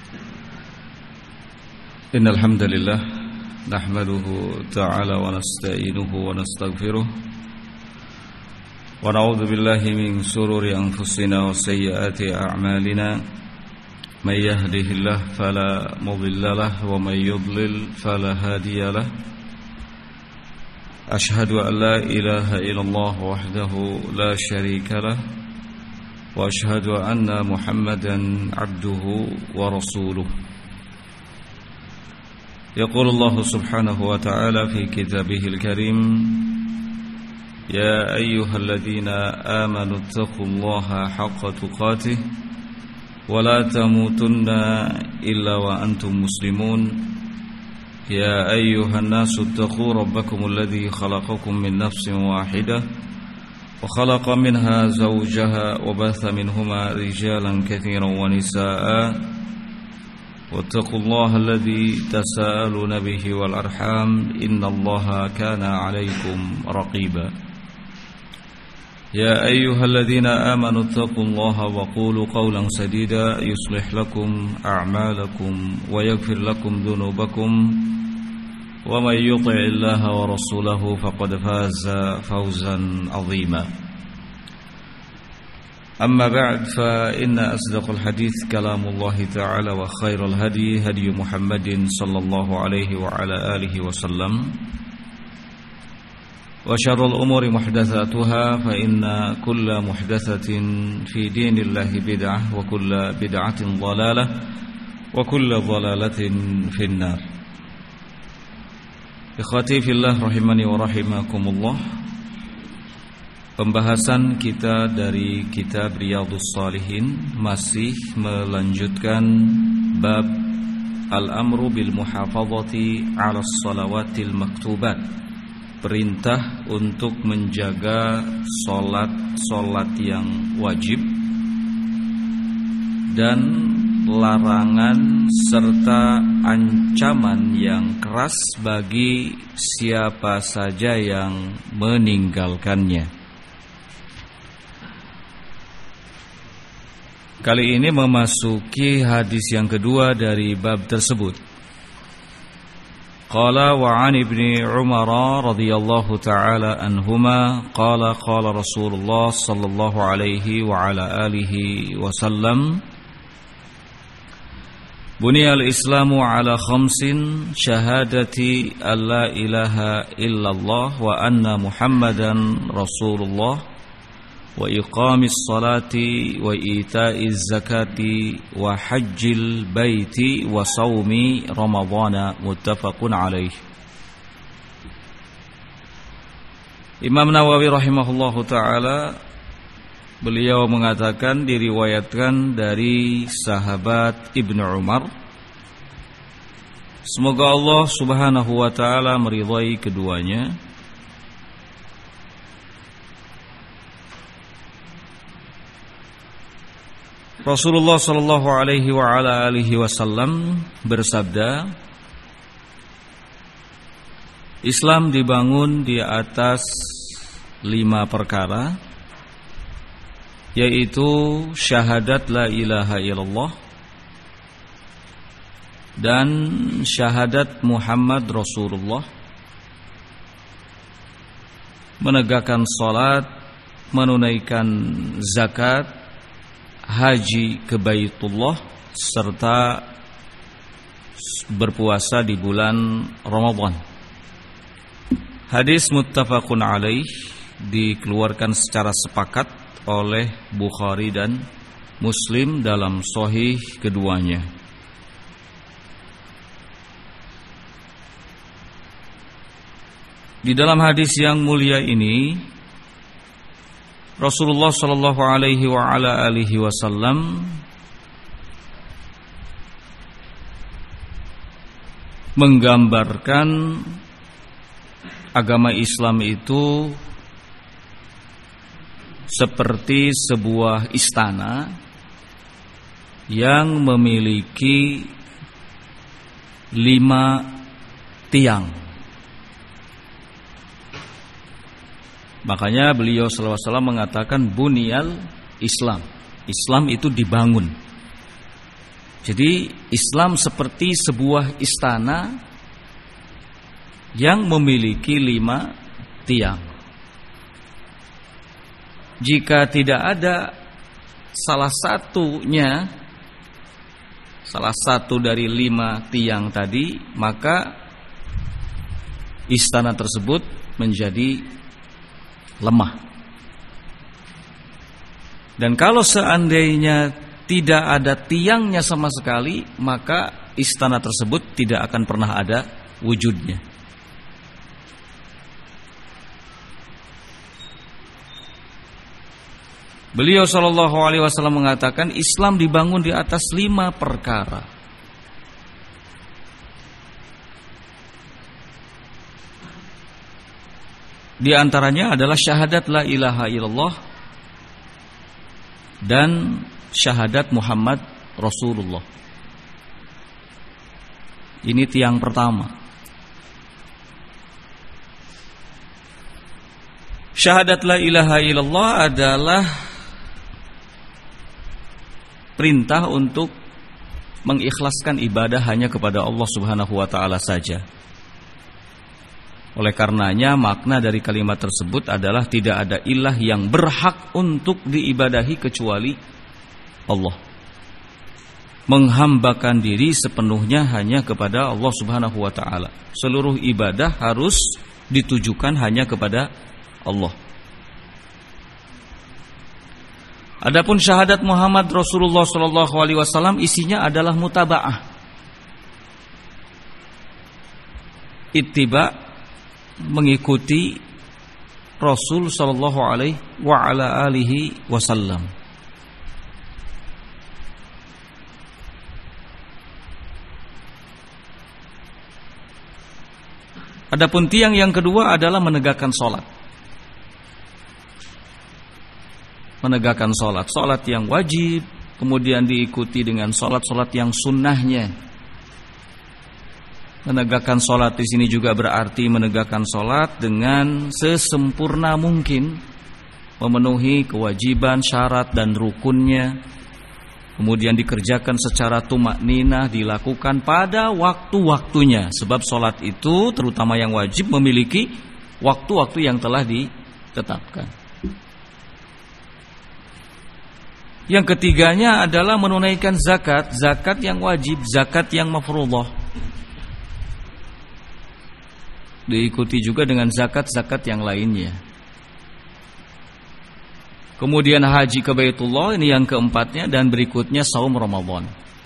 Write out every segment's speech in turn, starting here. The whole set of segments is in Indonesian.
Innal hamdalillah nahmaduhu ta'ala wa nasta'inuhu wa nastaghfiruh wa na'udzu billahi min shururi anfusina wa sayyiati a'malina may yahdihillahu fala mudilla lahu wa may yudlil fala hadiya lahu ashhadu an la ilaha illallah wahdahu la syarika lahu wa ashhadu anna Muhammadan 'abduhu wa rasuluh. يقول الله سبحانه وتعالى في كتابه الكريم يا أيها الذين آمنوا اتقوا الله حق تقاته ولا تموتن إلا وأنتم مسلمون يا أيها الناس اتقوا ربكم الذي خلقكم من نفس واحدة وخلق منها زوجها وبث منهما رجالا كثيرا ونساء واتقوا الله الذي تساءلون به والأرحام إن الله كان عليكم رقيبا يا أيها الذين آمنوا اتقوا الله وقولوا قولا سديدا يصلح لكم أعمالكم ويغفر لكم ذنوبكم ومن يطع الله ورسوله فقد فاز فوزا عظيما أما بعد فإن أصدق الحديث كلام الله تعالى وخير الهدي هدي محمد صلى الله عليه وعلى آله وسلم وشر الأمور محدثاتها فإن كل محدثة في دين الله بدعة وكل بدعة ضلالة وكل ضلالة في النار. Ikhwati fillah rahimani wa rahimakumullah. Pembahasan kita dari kitab Riyadhus Shalihin masih melanjutkan bab al-amru bil muhafazati 'ala shalawatil maktubat. Perintah untuk menjaga salat yang wajib dan larangan serta ancaman yang keras bagi siapa saja yang meninggalkannya. Kali ini memasuki hadis yang kedua dari bab tersebut. Qala wa 'an ibni Umar radhiyallahu ta'ala anhuma qala qala Rasulullah sallallahu alaihi wa ala alihi wasallam Buniyal Islamu ala khamsin syahadati alla ilaha illallah wa anna Muhammadan Rasulullah wa iqamis salati wa ita'iz zakati wa hajjil baiti wa saumi ramadhana muttafaqun alaih. Imam Nawawi rahimahullahu ta'ala, beliau mengatakan diriwayatkan dari sahabat Ibnu Umar, semoga Allah subhanahu wa ta'ala meridhai keduanya, Rasulullah sallallahu alaihi wa ala alihi wasallam bersabda, Islam dibangun di atas 5 perkara, yaitu syahadat la ilaha illallah dan syahadat Muhammad Rasulullah, menegakkan salat, menunaikan zakat, haji ke Baitullah, serta berpuasa di bulan Ramadan. Hadis muttafaqun alaih, dikeluarkan secara sepakat oleh Bukhari dan Muslim dalam sahih keduanya. Di dalam hadis yang mulia ini, Rasulullah sallallahu alaihi wa ala alihi wasallam menggambarkan agama Islam itu seperti sebuah istana yang memiliki 5 tiang. Makanya beliau sallallahu alaihi wasallam mengatakan buniyal Islam. Islam itu dibangun. Jadi Islam seperti sebuah istana yang memiliki 5 tiang. Jika tidak ada salah satu dari 5 tiang tadi, maka istana tersebut menjadi lemah. Dan kalau seandainya tidak ada tiangnya sama sekali, maka istana tersebut tidak akan pernah ada wujudnya. Beliau sallallahu alaihi wasallam mengatakan Islam dibangun di atas 5 perkara. Di antaranya adalah syahadat la ilaha illallah dan syahadat Muhammad Rasulullah. Ini tiang pertama. Syahadat la ilaha illallah adalah perintah untuk mengikhlaskan ibadah hanya kepada Allah Subhanahu wa taala saja. Oleh karenanya makna dari kalimat tersebut adalah tidak ada ilah yang berhak untuk diibadahi kecuali Allah. Menghambakan diri sepenuhnya hanya kepada Allah Subhanahu wa taala. Seluruh ibadah harus ditujukan hanya kepada Allah. Adapun syahadat Muhammad Rasulullah sallallahu alaihi wasallam isinya adalah mutaba'ah. Ittiba, mengikuti Rasul sallallahu alaihi wa ala alihi wasallam. Adapun tiang yang kedua adalah menegakkan sholat. Menegakkan sholat, sholat yang wajib, kemudian diikuti dengan sholat-sholat yang sunnahnya. Menegakkan sholat di sini juga berarti menegakkan sholat dengan sesempurna mungkin, memenuhi kewajiban, syarat dan rukunnya. Kemudian dikerjakan secara tumakninah, dilakukan pada waktu-waktunya. Sebab sholat itu terutama yang wajib memiliki waktu-waktu yang telah ditetapkan. Yang ketiganya adalah menunaikan zakat. Zakat yang wajib, zakat yang mafruḍah. Diikuti juga dengan zakat-zakat yang lainnya. Kemudian haji ke Baitullah, ini yang keempatnya, dan berikutnya saum Ramadan.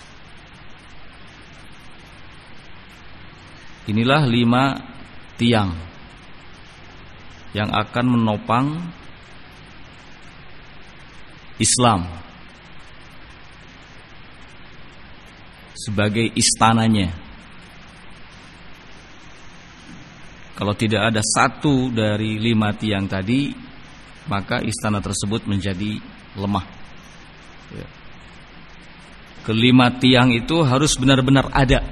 Inilah 5 tiang yang akan menopang Islam sebagai istananya. Kalau tidak ada satu dari 5 tiang tadi, maka istana tersebut menjadi lemah. Kelima tiang itu harus benar-benar ada.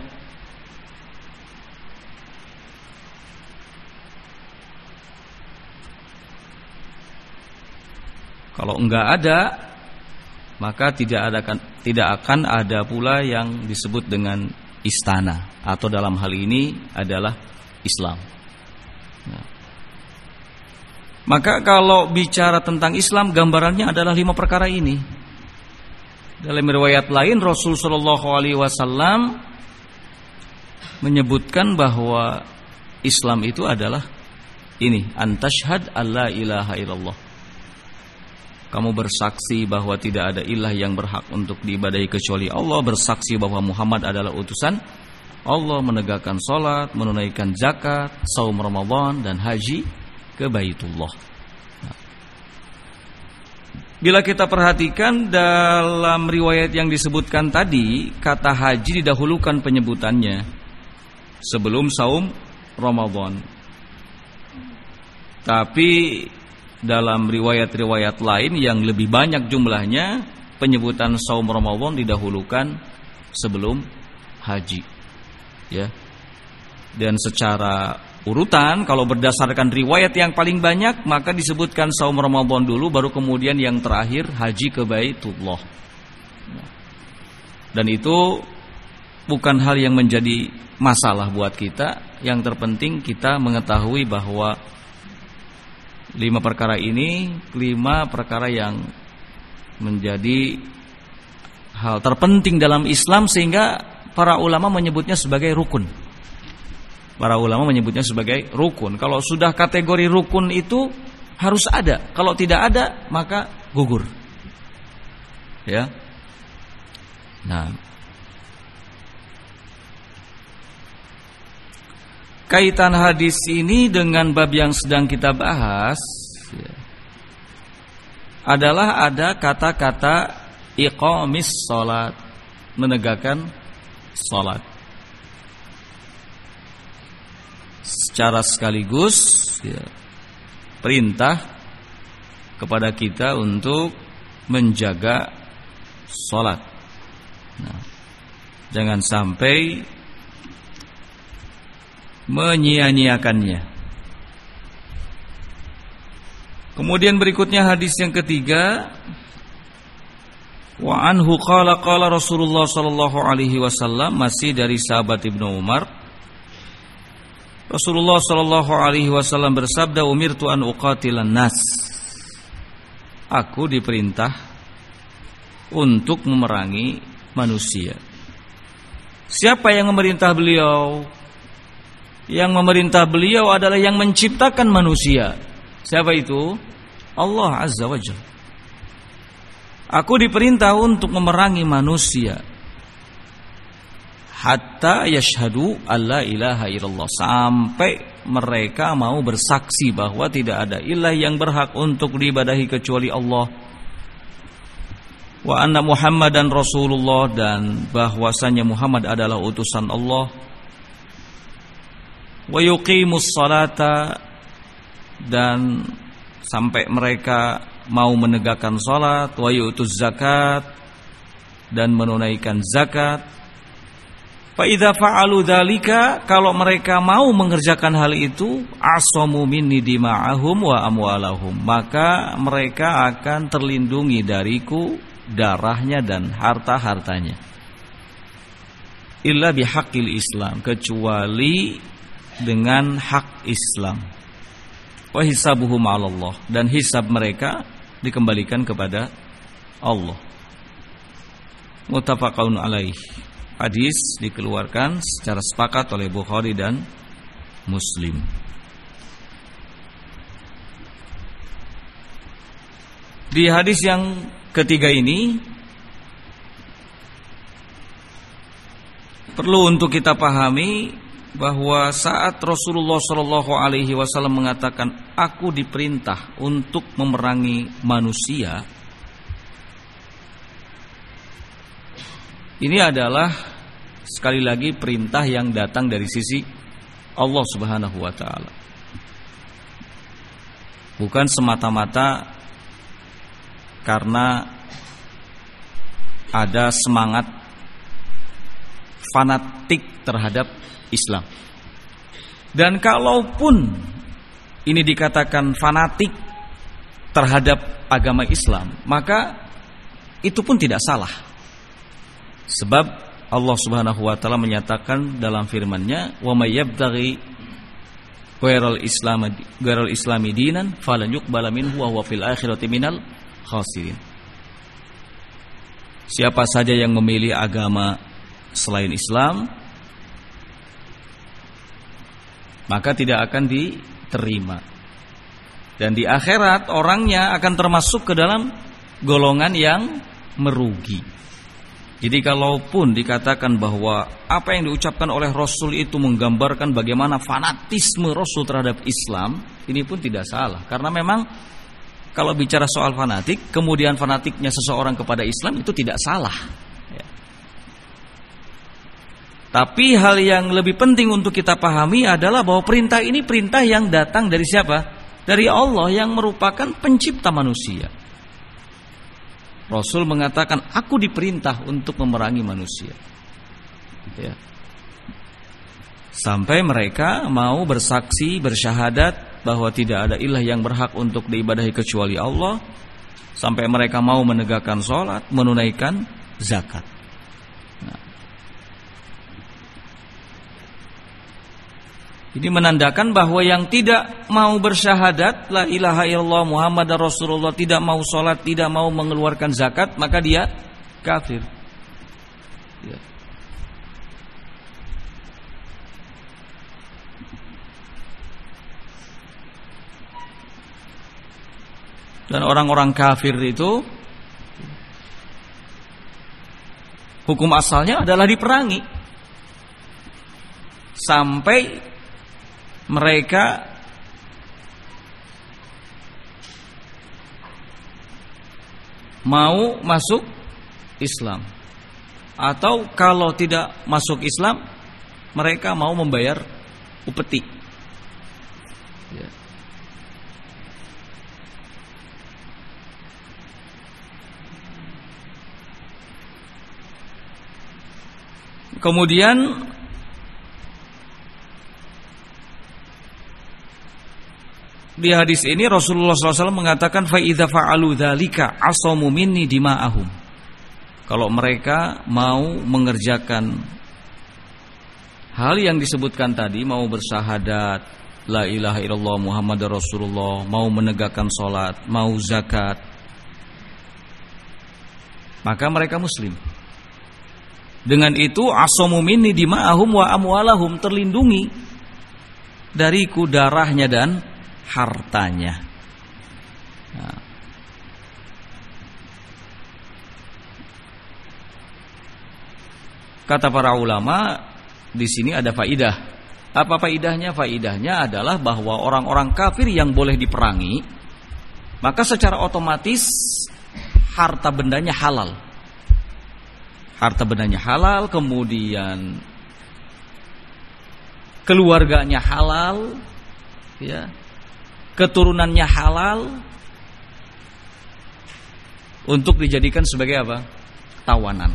Kalau enggak ada, maka tidak akan ada pula yang disebut dengan istana, atau dalam hal ini adalah Islam. Maka kalau bicara tentang Islam, gambarannya adalah 5 perkara ini. Dalam riwayat lain Rasul sallallahu alaihi wasallam menyebutkan bahwa Islam itu adalah ini, antashhad alla ilaha illallah. Kamu bersaksi bahwa tidak ada ilah yang berhak untuk diibadahi kecuali Allah, bersaksi bahwa Muhammad adalah utusan Allah, menegakkan salat, menunaikan zakat, saum Ramadan dan haji ke Baitullah. Bila kita perhatikan dalam riwayat yang disebutkan tadi, kata haji didahulukan penyebutannya sebelum saum Ramadan. Tapi dalam riwayat-riwayat lain yang lebih banyak jumlahnya, penyebutan saum Ramadan didahulukan sebelum haji. Ya. Dan secara urutan, kalau berdasarkan riwayat yang paling banyak, maka disebutkan saum Ramadan dulu, baru kemudian yang terakhir haji ke Baitullah. Dan itu bukan hal yang menjadi masalah buat kita. Yang terpenting kita mengetahui bahwa 5 perkara ini 5 perkara yang menjadi hal terpenting dalam Islam, sehingga para ulama menyebutnya sebagai rukun. Para ulama menyebutnya sebagai rukun. Kalau sudah kategori rukun itu harus ada. Kalau tidak ada maka gugur. Ya. Nah, kaitan hadis ini dengan bab yang sedang kita bahas ya, adalah ada kata-kata iqamis salat, menegakkan salat. Secara sekaligus ya, perintah kepada kita untuk menjaga salat. Nah, jangan sampai menyia-nyiakannya. Kemudian berikutnya hadis yang ketiga, wa anhu qala qala Rasulullah sallallahu alaihi wasallam, masih dari sahabat Ibnu Umar. Rasulullah sallallahu alaihi wasallam bersabda, umirtu an uqatilan nas. Aku diperintah untuk memerangi manusia. Siapa yang memerintah beliau? Yang memerintah beliau adalah yang menciptakan manusia. Siapa itu? Allah Azza wa Jalla. Aku diperintah untuk memerangi manusia hatta yashhadu alla ilaha illallah, sampai mereka mau bersaksi bahwa tidak ada ilah yang berhak untuk diibadahi kecuali Allah, wa anna Muhammadan Rasulullah, dan bahwasanya Muhammad adalah utusan Allah, wa yuqimus salata, dan sampai mereka mau menegakkan salat, wa yu'tuz zakat, dan menunaikan zakat. Fa idza fa'alu dzalika, kalau mereka mau mengerjakan hal itu, asamu minni dima'ahum wa amwalahum, maka mereka akan terlindungi dariku darahnya dan harta-hartanya. Illa bihaqqil Islam, kecuali dengan hak Islam. Wa hisabuhum 'ala Allah, dan hisab mereka dikembalikan kepada Allah. Muttafaqun alaih. Hadis dikeluarkan secara sepakat oleh Bukhari dan Muslim. Di hadis yang ketiga ini perlu untuk kita pahami bahwa saat Rasulullah Shallallahu Alaihi Wasallam mengatakan, aku diperintah untuk memerangi manusia, ini adalah sekali lagi perintah yang datang dari sisi Allah Subhanahu wa taala. Bukan semata-mata karena ada semangat fanatik terhadap Islam. Dan kalaupun ini dikatakan fanatik terhadap agama Islam, maka itu pun tidak salah. Sebab Allah Subhanahu wa taala menyatakan dalam firman-Nya, "Wa may yabtaghi ghairal islami dinan falan yuqbala minhu wa huwa fil akhirati minal khasirin." Siapa saja yang memilih agama selain Islam, maka tidak akan diterima. Dan di akhirat orangnya akan termasuk ke dalam golongan yang merugi. Jadi kalaupun dikatakan bahwa apa yang diucapkan oleh Rasul itu menggambarkan bagaimana fanatisme Rasul terhadap Islam, ini pun tidak salah. Karena memang kalau bicara soal fanatik, kemudian fanatiknya seseorang kepada Islam itu tidak salah. Ya. Tapi hal yang lebih penting untuk kita pahami adalah bahwa perintah ini perintah yang datang dari siapa? Dari Allah yang merupakan pencipta manusia. Rasul mengatakan, aku diperintah untuk memerangi manusia. Ya. Sampai mereka mau bersaksi, bersyahadat bahwa tidak ada ilah yang berhak untuk diibadahi kecuali Allah. Sampai mereka mau menegakkan sholat, menunaikan zakat. Ini menandakan bahwa yang tidak mau bersyahadat la ilaha illallah Muhammadar Rasulullah, tidak mau sholat, tidak mau mengeluarkan zakat, maka dia kafir. Ya. Dan orang-orang kafir itu hukum asalnya adalah diperangi sampai mereka mau masuk Islam, atau kalau tidak masuk Islam mereka mau membayar upeti. Ya. Kemudian di hadis ini Rasulullah SAW mengatakan fa idza fa'alu dzalika asamu minni dima'ahum. Kalau mereka mau mengerjakan hal yang disebutkan tadi, mau bersyahadat la ilaha illallah Muhammadar Rasulullah, mau menegakkan salat, mau zakat, maka mereka muslim. Dengan itu asamu minni dima'ahum wa amwalahum, terlindungi dariku darahnya dan hartanya. Nah. Kata para ulama, di sini ada faidah. Apa faidahnya? Faidahnya adalah bahwa orang-orang kafir yang boleh diperangi, maka secara otomatis harta bendanya halal. Harta bendanya halal, kemudian keluarganya halal, ya. Keturunannya halal untuk dijadikan sebagai apa? Tawanan.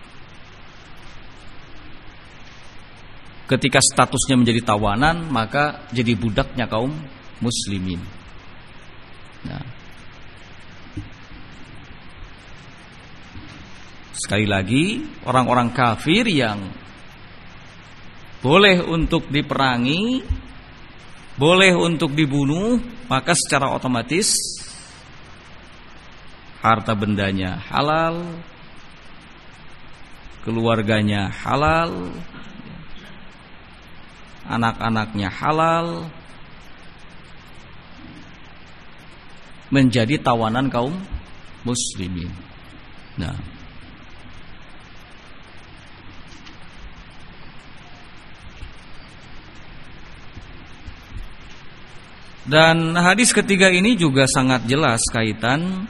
Ketika statusnya menjadi tawanan, maka jadi budaknya kaum muslimin. Nah. Sekali lagi, orang-orang kafir yang boleh untuk diperangi, boleh untuk dibunuh, maka secara otomatis harta bendanya halal, keluarganya halal, anak-anaknya halal, menjadi tawanan kaum muslimin. Nah, dan hadis ketiga ini juga sangat jelas kaitan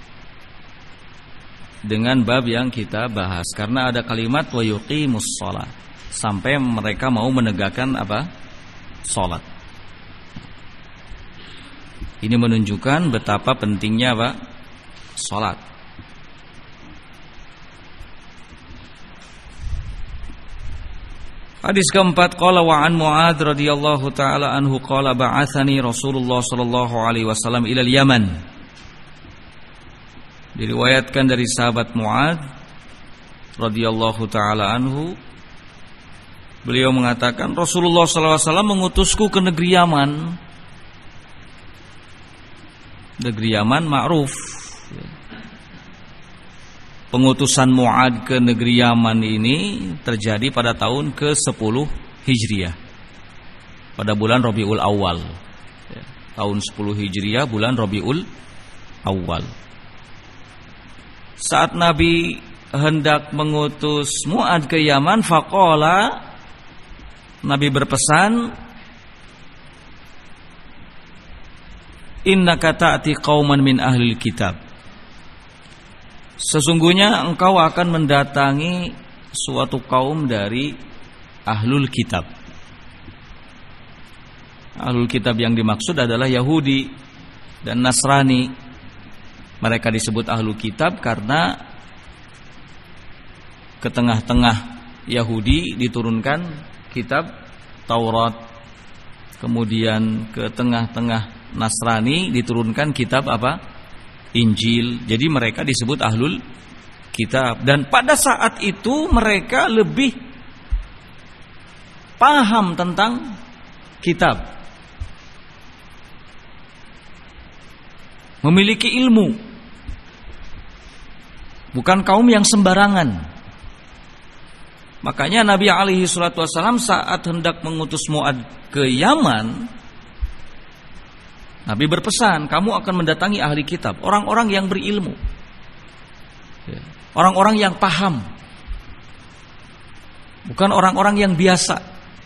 dengan bab yang kita bahas, karena ada kalimat wa yuqimus shalah, sampai mereka mau menegakkan apa? Salat. Ini menunjukkan betapa pentingnya apa? Salat. Hadis keempat, qala wa an Mu'adz radhiyallahu taala anhu qala ba'atsani Rasulullah sallallahu alaihi wasallam ila al-Yaman. Diriwayatkan dari sahabat Mu'adz radhiyallahu taala anhu, beliau mengatakan Rasulullah sallallahu alaihi wasallam mengutusku ke negeri Yaman. Negeri Yaman ma'ruf. Pengutusan Mu'adz ke negeri Yaman ini terjadi pada tahun ke-10 Hijriah, pada bulan Rabiul Awal. Tahun 10 Hijriah, bulan Rabiul Awal. Saat Nabi hendak mengutus Mu'adz ke Yaman, faqala, Nabi berpesan, innaka ta'ti qauman min ahlil kitab, sesungguhnya engkau akan mendatangi suatu kaum dari ahlul kitab. Ahlul kitab yang dimaksud adalah Yahudi dan Nasrani. Mereka disebut ahlul kitab karena ke tengah-tengah Yahudi diturunkan kitab Taurat, kemudian ke tengah-tengah Nasrani diturunkan kitab apa? Injil. Jadi mereka disebut ahlul kitab. Dan pada saat itu mereka lebih paham tentang kitab, memiliki ilmu, bukan kaum yang sembarangan. Makanya Nabi alaihi salatu wassalam saat hendak mengutus Mu'ad ke Yaman, Nabi berpesan, kamu akan mendatangi ahli kitab, orang-orang yang berilmu, orang-orang yang paham, bukan orang-orang yang biasa.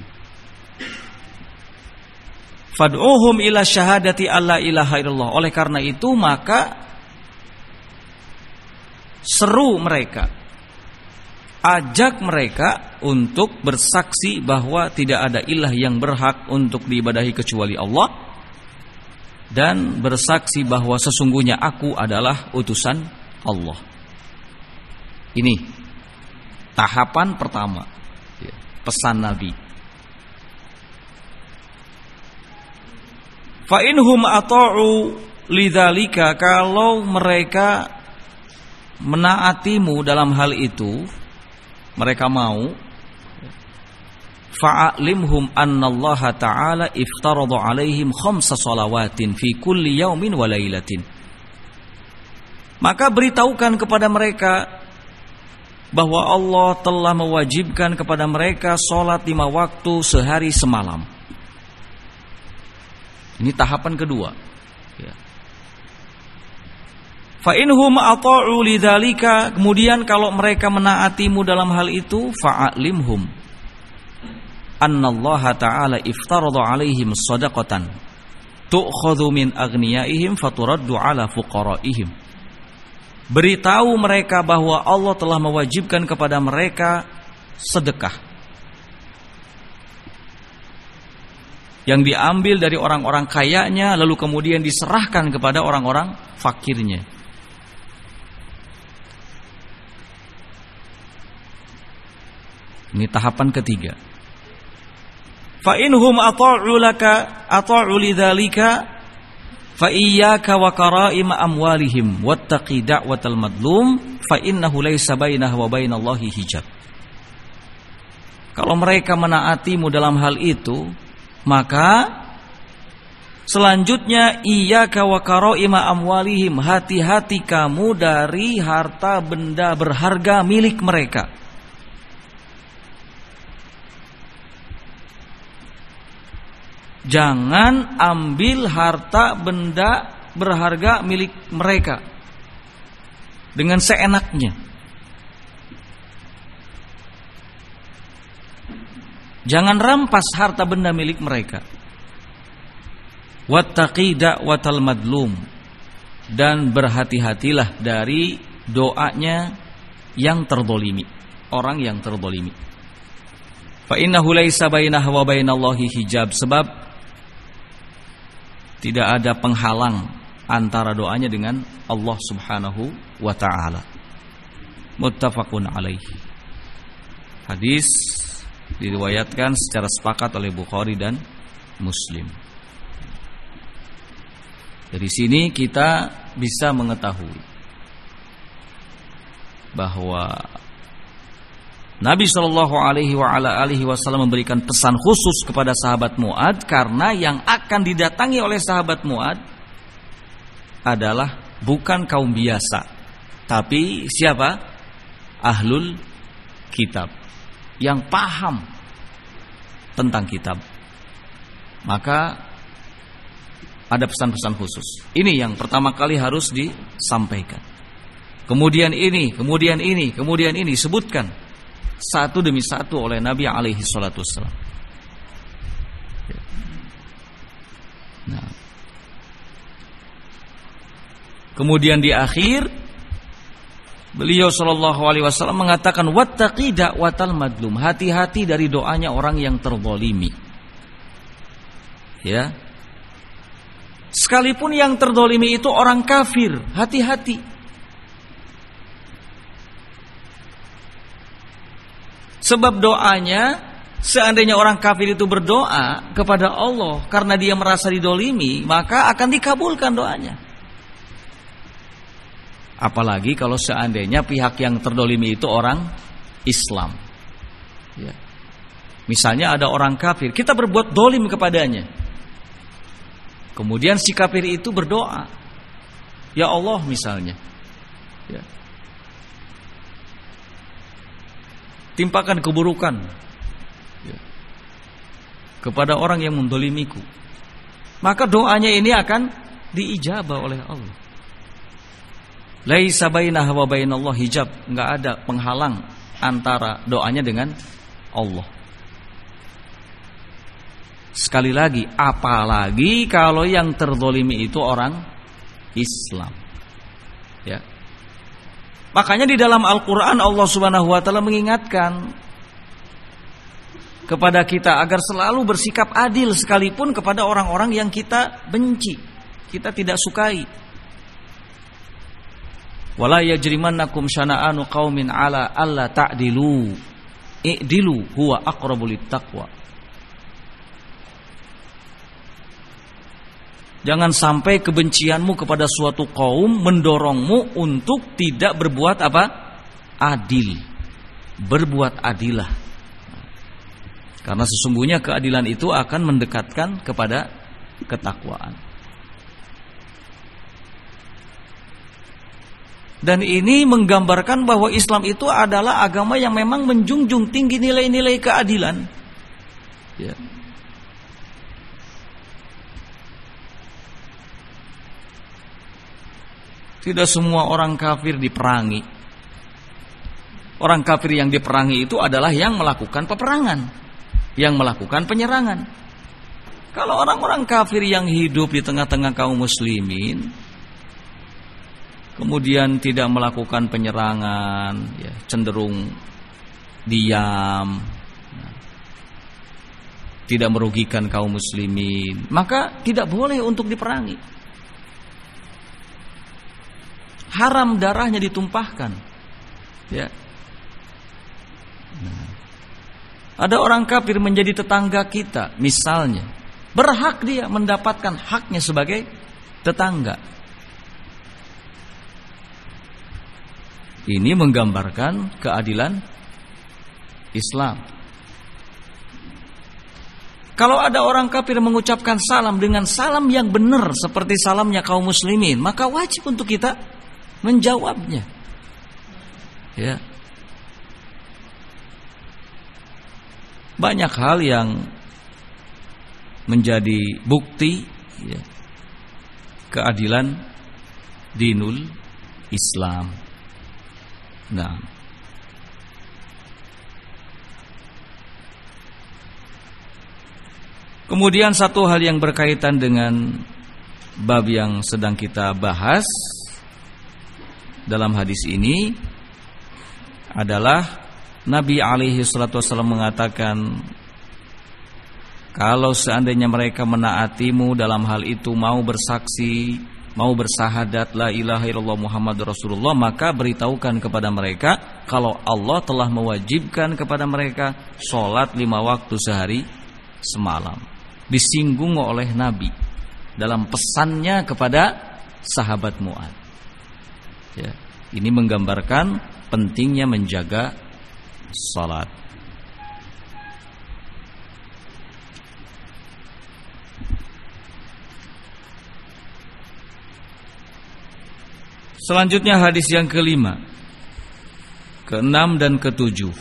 Fad'uhum ila syahadati alla ilaha illallah. Oleh karena itu maka seru mereka, ajak mereka untuk bersaksi bahwa tidak ada ilah yang berhak untuk diibadahi kecuali Allah, dan bersaksi bahwa sesungguhnya aku adalah utusan Allah. Ini tahapan pertama, pesan Nabi. Fa inhum ata'u lidzalika, kalau mereka menaatimu dalam hal itu, mereka mau, fa'alimhum annallaha ta'ala iftarada 'alaihim khamsa shalawatin fi kulli yaumin wa lailatin. Maka beritahukan kepada mereka bahwa Allah telah mewajibkan kepada mereka salat 5 waktu sehari semalam. Ini tahapan kedua. Fa inhum ata'u lidzalika, kemudian kalau mereka menaatimu dalam hal itu, fa'alimhum annallaha ta'ala iftarada 'alaihim shadaqatan tu'khadhu min aghniyaihim faturaddu 'ala fuqaraihim. Beritahu mereka bahwa Allah telah mewajibkan kepada mereka sedekah yang diambil dari orang-orang kayanya lalu kemudian diserahkan kepada orang-orang fakirnya. Ini tahapan ketiga. Fa inhum ata'u laka ata'u lidzalika fa iyyaka wa qara'im amwalihim wattaqi da'watal madlum fa innahu laysa bainahu wa bainallahi hijab. Kalau mereka menaatimu dalam hal itu, maka selanjutnya iyyaka wa qara'im amwalihim, hati-hati kamu dari harta benda berharga milik mereka. Jangan ambil harta benda berharga milik mereka dengan seenaknya. Jangan rampas harta benda milik mereka. Wattaqi da'watal madlum, dan berhati-hatilah dari doanya yang terdolimi, orang yang terdolimi. Fa innahu laisa bainahu wa bainallahi hijab, sebab tidak ada penghalang antara doanya dengan Allah Subhanahu wa ta'ala. Muttafaqun alaihi. Hadis diriwayatkan secara sepakat oleh Bukhari dan Muslim. Dari sini kita bisa mengetahui bahwa Nabi SAW memberikan pesan khusus kepada sahabat Mu'ad, karena yang akan didatangi oleh sahabat Mu'ad adalah bukan kaum biasa, tapi siapa? Ahlul kitab, yang paham tentang kitab. Maka ada pesan-pesan khusus. Ini yang pertama kali harus disampaikan. Kemudian ini, kemudian ini, kemudian ini, sebutkan satu demi satu oleh Nabi alaihi salatu wassalam. Nah, kemudian di akhir beliau sallallahu alaihi wasallam mengatakan wattaqi da'watal madlum, hati-hati dari doanya orang yang terzalimi. Ya. Sekalipun yang terzalimi itu orang kafir, hati-hati. Sebab doanya, seandainya orang kafir itu berdoa kepada Allah karena dia merasa didolimi, maka akan dikabulkan doanya. Apalagi kalau seandainya pihak yang terdolimi itu orang Islam, ya. Misalnya ada orang kafir, kita berbuat dolim kepadanya. Kemudian si kafir itu berdoa, ya Allah misalnya, ya, timpakan keburukan, ya, kepada orang yang mendolimiku. Maka doanya ini akan diijabah oleh Allah. Laisa bainaha wa bainallah hijab, enggak ada penghalang antara doanya dengan Allah. Sekali lagi, apalagi kalau yang terzalimi itu orang Islam. Ya. Makanya di dalam Al-Qur'an Allah Subhanahu wa taala mengingatkan kepada kita agar selalu bersikap adil sekalipun kepada orang-orang yang kita benci, kita tidak sukai. Wala yajrimannakum syana'anu qaumin ala alla ta'dilu. I'dilu huwa aqrabu littaqwa. Jangan sampai kebencianmu kepada suatu kaum mendorongmu untuk tidak berbuat apa? Adil. Berbuat adilah. Karena sesungguhnya keadilan itu akan mendekatkan kepada ketakwaan. Dan ini menggambarkan bahwa Islam itu adalah agama yang memang menjunjung tinggi nilai-nilai keadilan. Ya. Tidak semua orang kafir diperangi. Orang kafir yang diperangi itu adalah yang melakukan peperangan, yang melakukan penyerangan. Kalau orang-orang kafir yang hidup di tengah-tengah kaum muslimin, kemudian tidak melakukan penyerangan, ya, cenderung diam, tidak merugikan kaum muslimin, maka tidak boleh untuk diperangi. Haram darahnya ditumpahkan. Ya. Nah, ada orang kafir menjadi tetangga kita, misalnya, berhak dia mendapatkan haknya sebagai tetangga. Ini menggambarkan keadilan Islam. Kalau ada orang kafir mengucapkan salam dengan salam yang benar seperti salamnya kaum muslimin, maka wajib untuk kita menjawabnya. Ya. Banyak hal yang menjadi bukti, ya, keadilan dinul Islam. Nah, kemudian satu hal yang berkaitan dengan bab yang sedang kita bahas dalam hadis ini adalah Nabi alaihi salatu wasallam mengatakan, kalau seandainya mereka menaatimu dalam hal itu, mau bersaksi, mau bersahadat la ilaha illallah Muhammadur Rasulullah, maka beritahukan kepada mereka kalau Allah telah mewajibkan kepada mereka sholat 5 waktu sehari semalam. Disinggung oleh Nabi dalam pesannya kepada sahabat Mu'adz. Ya, ini menggambarkan pentingnya menjaga salat. Selanjutnya hadis yang kelima, keenam dan ketujuh.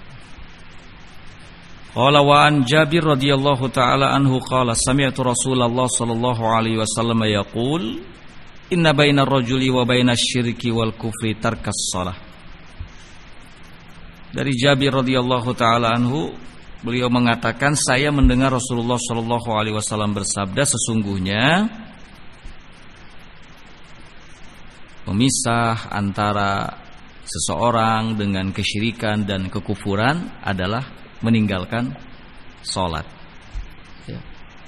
Qala wa an Jabir radhiyallahu taala anhu qala sami'tu Rasulullah sallallahu alaihi wasallam yaqul inna bainar rajuli wa bainasyirki wal kufri tarkas shalah. Dari Jabir radhiyallahu taala anhu, beliau mengatakan, saya mendengar Rasulullah sallallahu alaihi wasallam bersabda, sesungguhnya pemisah antara seseorang dengan kesyirikan dan kekufuran adalah meninggalkan sholat. Ya.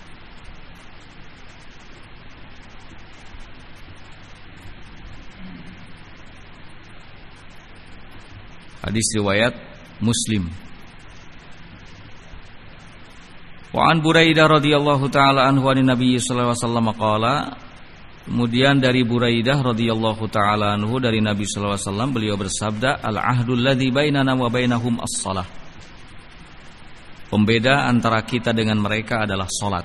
Hadis riwayat Muslim. Wa an Buraidah radhiyallahu taala anhu an Nabi sallallahu alaihi wasallam qala, kemudian dari Buraidah radhiyallahu taala anhu dari Nabi sallallahu alaihi wasallam, beliau bersabda, al-ahdul ladzi bainana wa bainahum as-shalah. Pembeda antara kita dengan mereka adalah salat.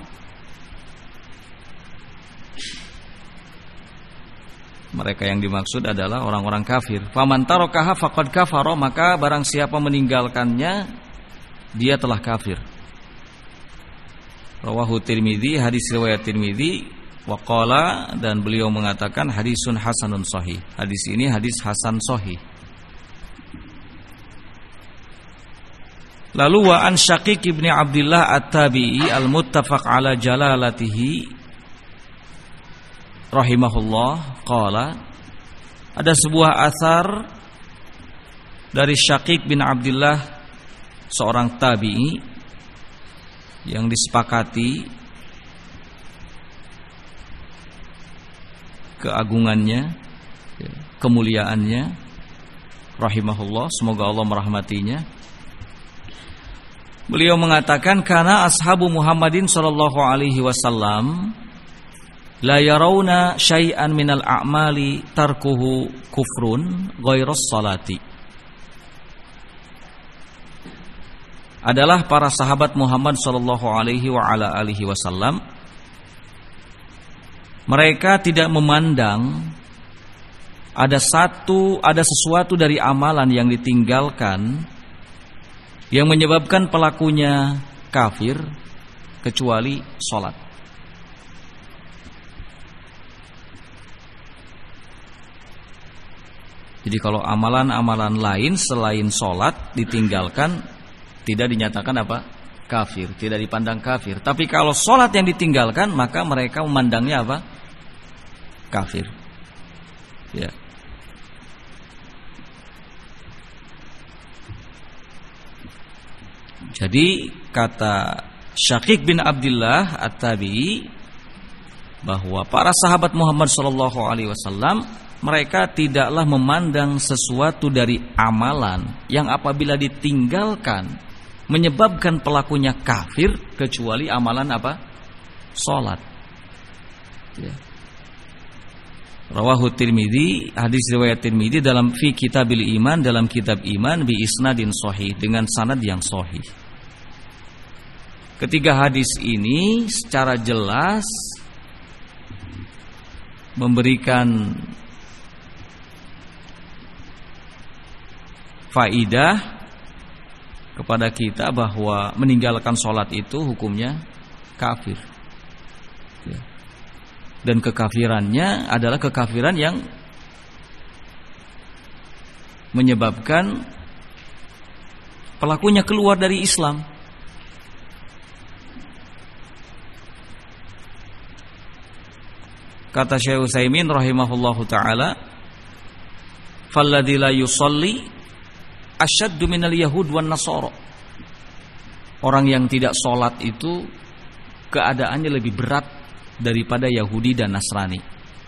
Mereka yang dimaksud adalah orang-orang kafir. Faman tarakaha faqad kafara, maka barang siapa meninggalkannya dia telah kafir. Rawahu Tirmidzi, hadis riwayat Tirmidzi, wa qala, dan beliau mengatakan hadisun hasanun sahih. Hadis ini hadis hasan sahih. Lalu wa an Syaqiq ibn Abdullah At-Tabi'i al-muttafaq ala jalalatihi rahimahullah qala, ada sebuah athar dari Syaqiq bin Abdullah, seorang tabi'i yang disepakati keagungannya, kemuliaannya, rahimahullah, semoga Allah merahmatinya. Beliau mengatakan, kana ashabu Muhammadin sallallahu alaihi wasallam la yarawna syai'an minal a'mali tarkuhu kufrun ghairas salati. Adalah para sahabat Muhammad sallallahu alaihi wa ala alihi wasallam, mereka tidak memandang ada sesuatu dari amalan yang ditinggalkan yang menyebabkan pelakunya kafir kecuali salat. Jadi kalau amalan-amalan lain selain sholat ditinggalkan, tidak dinyatakan apa? Kafir, tidak dipandang kafir. Tapi kalau sholat yang ditinggalkan, maka mereka memandangnya apa? Kafir. Ya. Jadi kata Syaqiq bin Abdullah At-Tabi'i bahwa para sahabat Muhammad SAW, mereka tidaklah memandang sesuatu dari amalan yang apabila ditinggalkan menyebabkan pelakunya kafir kecuali amalan apa? Salat. Ya. Rawahu Tirmidzi, hadis riwayat Tirmidzi dalam fi kitabil iman, dalam kitab iman, bi isnadin sahih, dengan sanad yang sahih. Ketiga hadis ini secara jelas memberikan faidah kepada kita bahwa meninggalkan sholat itu hukumnya kafir. Dan kekafirannya adalah kekafiran yang menyebabkan pelakunya keluar dari Islam. Kata Syekh Utsaimin rahimahullahu taala, falladzi la yusalli asyaddu minal yahud wan nasara. Orang yang tidak sholat itu keadaannya lebih berat daripada Yahudi dan Nasrani.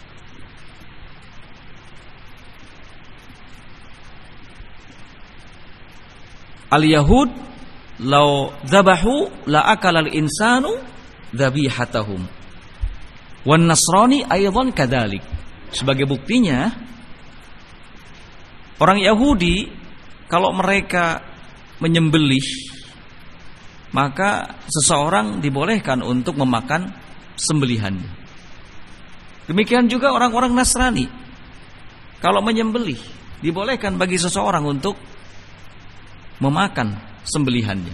Al-Yahud law dzabahu la akala al-insanu dzabihatahum. Wan Nasrani aidan kadzalik. Sebagai buktinya, orang Yahudi kalau mereka menyembelih, maka seseorang dibolehkan untuk memakan sembelihannya. Demikian juga orang-orang Nasrani, kalau menyembelih, dibolehkan bagi seseorang untuk memakan sembelihannya.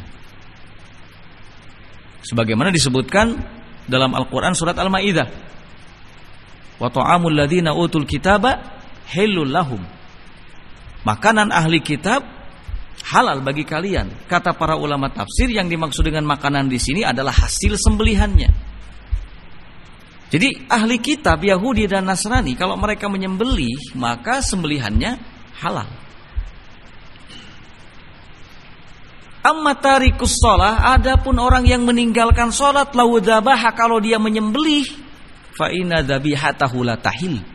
Sebagaimana disebutkan dalam Al-Quran surat Al-Ma'idah, wa ta'amul ladzina utul kitaba halul lahum. Makanan ahli kitab halal bagi kalian. Kata para ulama tafsir, yang dimaksud dengan makanan di sini adalah hasil sembelihannya. Jadi ahli kitab Yahudi dan Nasrani kalau mereka menyembelih, maka sembelihannya halal. Amma tarikus shalah, adapun orang yang meninggalkan salat, lau dzabaha, kalau dia menyembelih, fa inna dzabihatahu la tahil,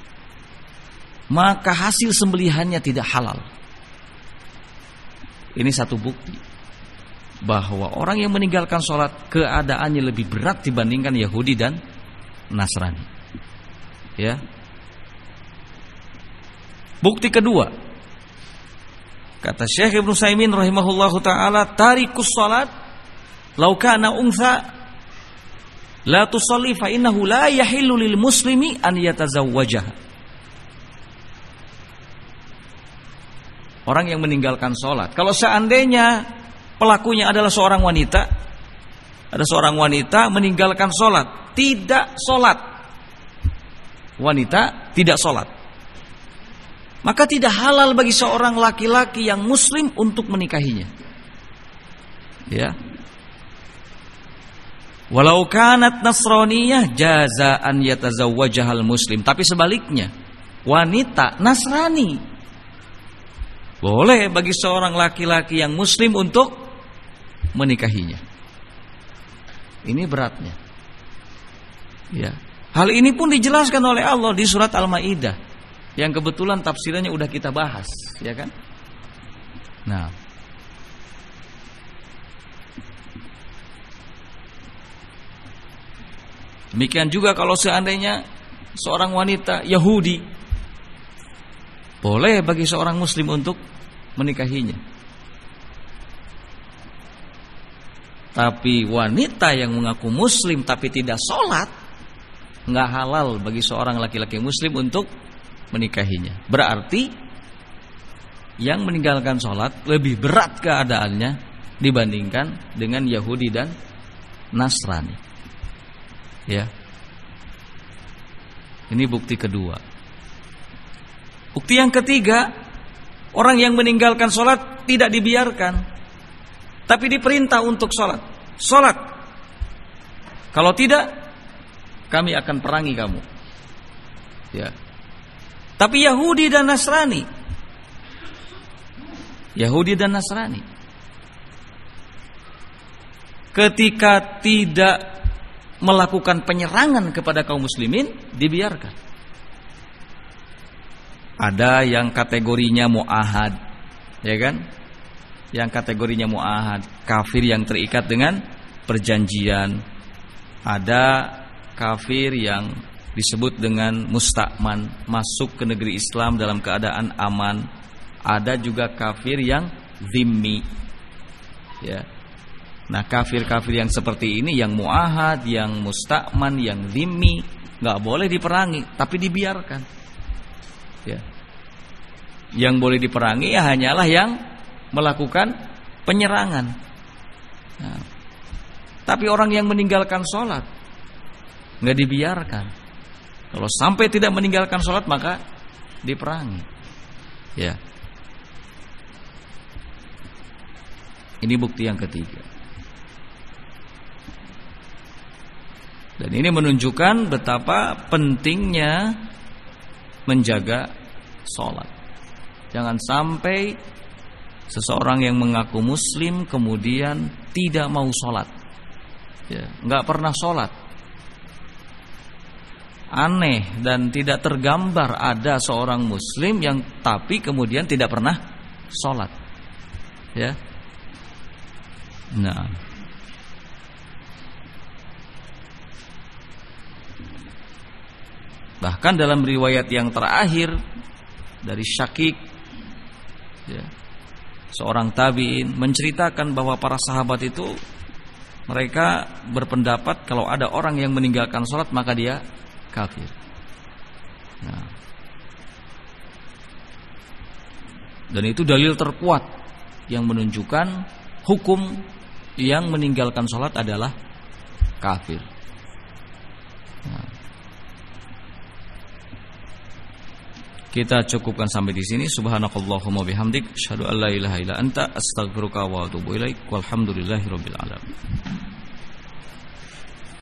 maka hasil sembelihannya tidak halal. Ini satu bukti bahwa orang yang meninggalkan sholat keadaannya lebih berat dibandingkan Yahudi dan Nasrani. Ya. Bukti kedua, kata Syekh Ibnu Utsaimin rahimahullahu taala, tarikus sholat "Lau kana untha la tusalli fa innahu la yahillu lil muslimi an yatazawwajaha." Orang yang meninggalkan sholat, kalau seandainya pelakunya adalah seorang wanita, ada seorang wanita meninggalkan sholat, tidak sholat, wanita tidak sholat, maka tidak halal bagi seorang laki-laki yang muslim untuk menikahinya. Ya. Walau kanat nasraniyah jaza an yatazawwajahal muslim. Tapi sebaliknya, wanita Nasrani boleh bagi seorang laki-laki yang muslim untuk menikahinya. Ini beratnya. Ya. Hal ini pun dijelaskan oleh Allah di surat Al-Maidah yang kebetulan tafsirannya udah kita bahas, ya kan? Nah, demikian juga kalau seandainya seorang wanita Yahudi, boleh bagi seorang muslim untuk menikahinya. Tapi wanita yang mengaku muslim tapi tidak sholat, nggak halal bagi seorang laki-laki muslim untuk menikahinya. Berarti yang meninggalkan sholat lebih berat keadaannya dibandingkan dengan Yahudi dan Nasrani. Ya. Ini bukti kedua. Bukti yang ketiga, orang yang meninggalkan sholat tidak dibiarkan, tapi diperintah untuk sholat. Sholat. Kalau tidak, kami akan perangi kamu. Ya. Tapi Yahudi dan Nasrani, ketika tidak melakukan penyerangan kepada kaum muslimin, dibiarkan. Ada yang kategorinya mu'ahad, ya kan? Yang kategorinya mu'ahad, kafir yang terikat dengan perjanjian. Ada kafir yang disebut dengan musta'man, masuk ke negeri Islam dalam keadaan aman. Ada juga kafir yang zimmi. Ya. Nah, kafir-kafir yang seperti ini, yang mu'ahad, yang musta'man, yang zimmi, enggak boleh diperangi, tapi dibiarkan. Ya. Yang boleh diperangi ya hanyalah yang melakukan penyerangan. Nah, tapi orang yang meninggalkan sholat nggak dibiarkan. Kalau sampai tidak meninggalkan sholat maka diperangi. Ya. Ini bukti yang ketiga. Dan ini menunjukkan betapa pentingnya menjaga sholat. Jangan sampai seseorang yang mengaku muslim kemudian tidak mau sholat, ya, nggak pernah sholat. Aneh dan tidak tergambar ada seorang muslim yang tapi kemudian tidak pernah sholat. Ya. Nah, bahkan dalam riwayat yang terakhir dari Syakik, ya, seorang tabi'in menceritakan bahwa para sahabat itu mereka berpendapat kalau ada orang yang meninggalkan sholat maka dia kafir. Nah, dan itu dalil terkuat yang menunjukkan hukum yang meninggalkan sholat adalah kafir. Nah, kita cukupkan sampai di sini. Subhanakallahumma bihamdik, asyhadu an la ilaha illa anta, astaghfiruka wa atubu ilaik. Walhamdulillahirabbil alamin.